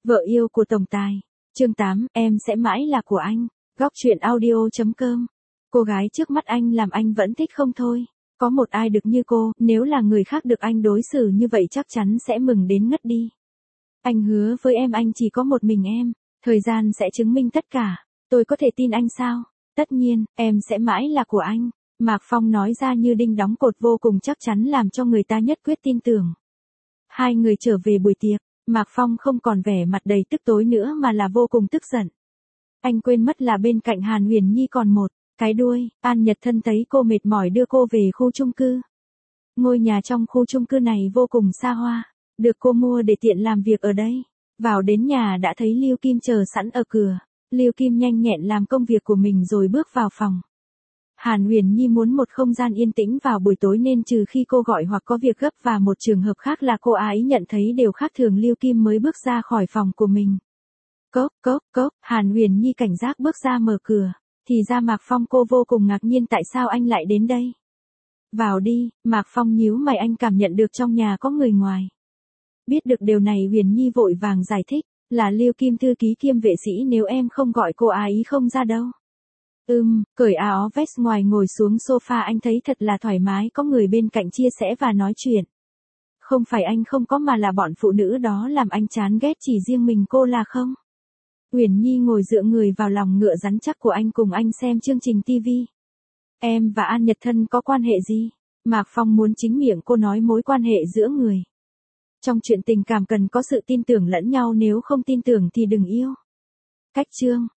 Vợ yêu của tổng tài. Chương 8, em sẽ mãi là của anh. Góc truyện audio.com. Cô gái trước mắt anh làm anh vẫn thích không thôi. Có một ai được như cô, nếu là người khác được anh đối xử như vậy chắc chắn sẽ mừng đến ngất đi. Anh hứa với em anh chỉ có một mình em, thời gian sẽ chứng minh tất cả. Tôi có thể tin anh sao? Tất nhiên, em sẽ mãi là của anh. Mạc Phong nói ra như đinh đóng cột vô cùng chắc chắn làm cho người ta nhất quyết tin tưởng. Hai người trở về buổi tiệc, Mạc Phong không còn vẻ mặt đầy tức tối nữa mà là vô cùng tức giận. Anh quên mất là bên cạnh Hàn Huyền Nhi còn một cái đuôi. An Nhật Thân thấy cô mệt mỏi đưa cô về khu chung cư. Ngôi nhà trong khu chung cư này vô cùng xa hoa, được cô mua để tiện làm việc ở đây. Vào đến nhà đã thấy Lưu Kim chờ sẵn ở cửa. Lưu Kim nhanh nhẹn làm công việc của mình rồi bước vào phòng. Hàn Huyền Nhi muốn một không gian yên tĩnh vào buổi tối nên trừ khi cô gọi hoặc có việc gấp và một trường hợp khác là cô ấy nhận thấy đều khác thường Lưu Kim mới bước ra khỏi phòng của mình. Cốc cốc cốc, Hàn Huyền Nhi cảnh giác bước ra mở cửa. Thì ra Mạc Phong, cô vô cùng ngạc nhiên tại sao anh lại đến đây. Vào đi, Mạc Phong nhíu mày, anh cảm nhận được trong nhà có người ngoài. Biết được điều này Huyền Nhi vội vàng giải thích, là Lưu Kim thư ký kiêm vệ sĩ, nếu em không gọi cô ấy không ra đâu. Cởi áo vest ngoài ngồi xuống sofa, anh thấy thật là thoải mái, có người bên cạnh chia sẻ và nói chuyện. Không phải anh không có mà là bọn phụ nữ đó làm anh chán ghét, chỉ riêng mình cô là không. Huyền Nhi ngồi dựa người vào lòng ngựa rắn chắc của anh cùng anh xem chương trình TV. Em và An Nhật Thân có quan hệ gì? Mạc Phong muốn chính miệng cô nói mối quan hệ giữa người. Trong chuyện tình cảm cần có sự tin tưởng lẫn nhau, nếu không tin tưởng thì đừng yêu. Cách chương